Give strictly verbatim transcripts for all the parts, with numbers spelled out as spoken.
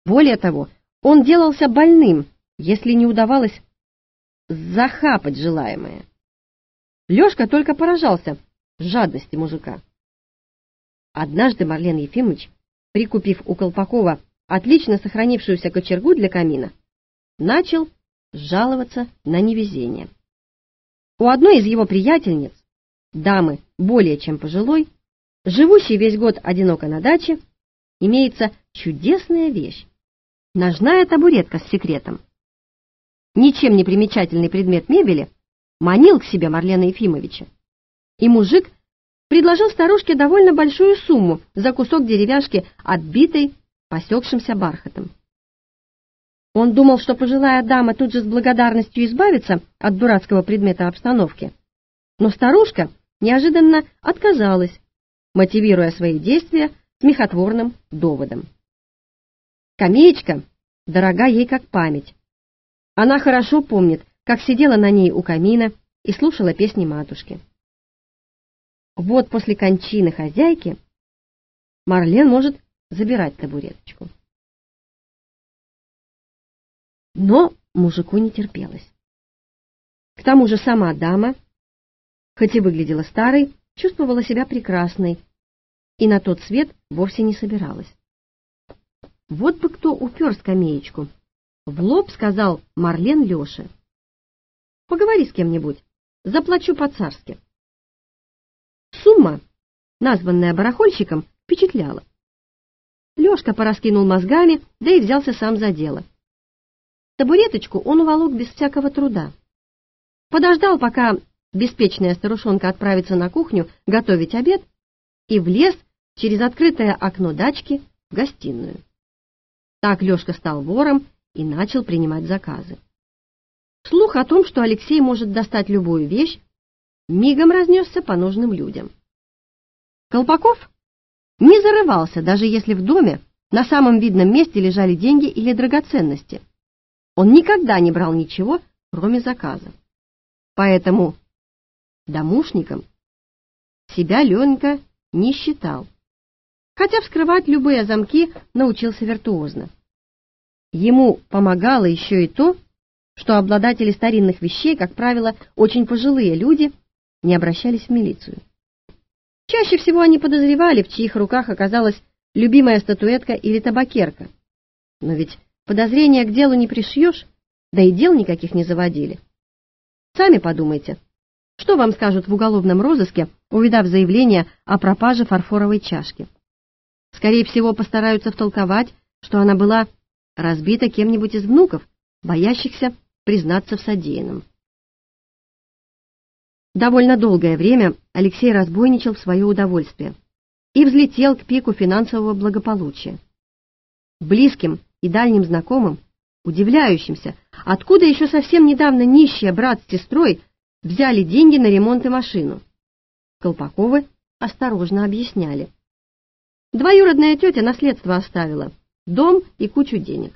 Более того, он делался больным, если не удавалось захапать желаемое. Лёшка только поражался жадности мужика. Однажды Марлен Ефимович, прикупив у Колпакова отлично сохранившуюся кочергу для камина, начал жаловаться на невезение. У одной из его приятельниц, дамы более чем пожилой, живущей весь год одиноко на даче, имеется чудесная вещь — ножная табуретка с секретом. Ничем не примечательный предмет мебели манил к себе Марлена Ефимовича, и мужик предложил старушке довольно большую сумму за кусок деревяшки, оббитой посекшимся бархатом. Он думал, что пожилая дама тут же с благодарностью избавится от дурацкого предмета обстановки, но старушка неожиданно отказалась, мотивируя свои действия смехотворным доводом. Скамеечка дорога ей как память. Она хорошо помнит, как сидела на ней у камина и слушала песни матушки. Вот после кончины хозяйки Марлен может забирать табуреточку. Но мужику не терпелось. К тому же сама дама, хоть и выглядела старой, чувствовала себя прекрасной и на тот свет вовсе не собиралась. Вот бы кто упер скамеечку, в лоб сказал Марлен Лёше: «Поговори с кем-нибудь, заплачу по-царски». Сумма, названная барахольщиком, впечатляла. Лёшка пораскинул мозгами, да и взялся сам за дело. Табуреточку он уволок без всякого труда. Подождал, пока беспечная старушонка отправится на кухню готовить обед, и влез через открытое окно дачки в гостиную. Так Лёшка стал вором и начал принимать заказы. Слух о том, что Алексей может достать любую вещь, мигом разнесся по нужным людям. Колпаков не зарывался, даже если в доме на самом видном месте лежали деньги или драгоценности. Он никогда не брал ничего, кроме заказа. Поэтому домушником себя Ленька не считал, хотя вскрывать любые замки научился виртуозно. Ему помогало еще и то, что обладатели старинных вещей, как правило, очень пожилые люди, не обращались в милицию. Чаще всего они подозревали, в чьих руках оказалась любимая статуэтка или табакерка. Но ведь подозрения к делу не пришьешь, да и дел никаких не заводили. Сами подумайте, что вам скажут в уголовном розыске, увидав заявление о пропаже фарфоровой чашки? Скорее всего, постараются втолковать, что она была разбита кем-нибудь из внуков, боящихся признаться в содеянном. Довольно долгое время Алексей разбойничал в свое удовольствие и взлетел к пику финансового благополучия. Близким и дальним знакомым, удивляющимся, откуда еще совсем недавно нищие брат с сестрой взяли деньги на ремонт и машину, Колпаковы осторожно объясняли. Двоюродная тетя наследство оставила, дом и кучу денег.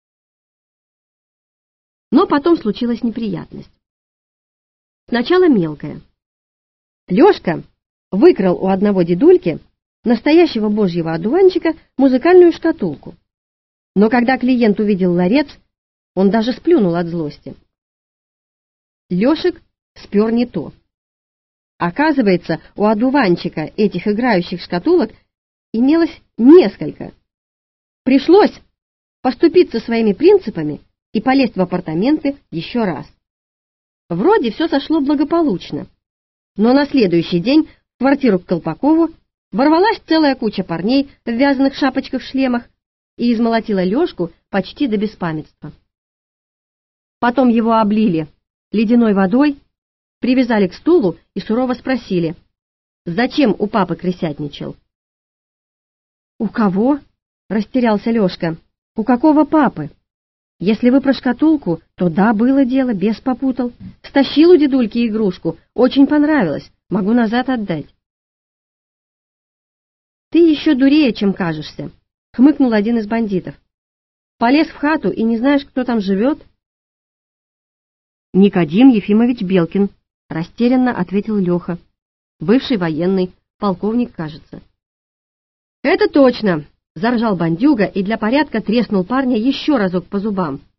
Но потом случилась неприятность. Сначала мелкая. Лёшка выкрал у одного дедульки, настоящего божьего одуванчика, музыкальную шкатулку. Но когда клиент увидел ларец, он даже сплюнул от злости. Лёшек спер не то. Оказывается, у одуванчика этих играющих шкатулок имелось несколько. Пришлось поступиться своими принципами и полезть в апартаменты еще раз. Вроде все сошло благополучно, но на следующий день в квартиру к Колпакову ворвалась целая куча парней в вязаных шапочках-шлемах и измолотила Лёшку почти до беспамятства. Потом его облили ледяной водой, привязали к стулу и сурово спросили, зачем у папы крысятничал. «У кого?» — растерялся Лёшка. «У какого папы? Если вы про шкатулку, то да, было дело, бес попутал. Стащил у дедульки игрушку, очень понравилось, могу назад отдать». «Ты еще дурее, чем кажешься», — хмыкнул один из бандитов. «Полез в хату и не знаешь, кто там живет?» «Никодим Ефимович Белкин», — растерянно ответил Леха. «Бывший военный, полковник, кажется». «Это точно. Заржал бандюга и для порядка треснул парня еще разок по зубам.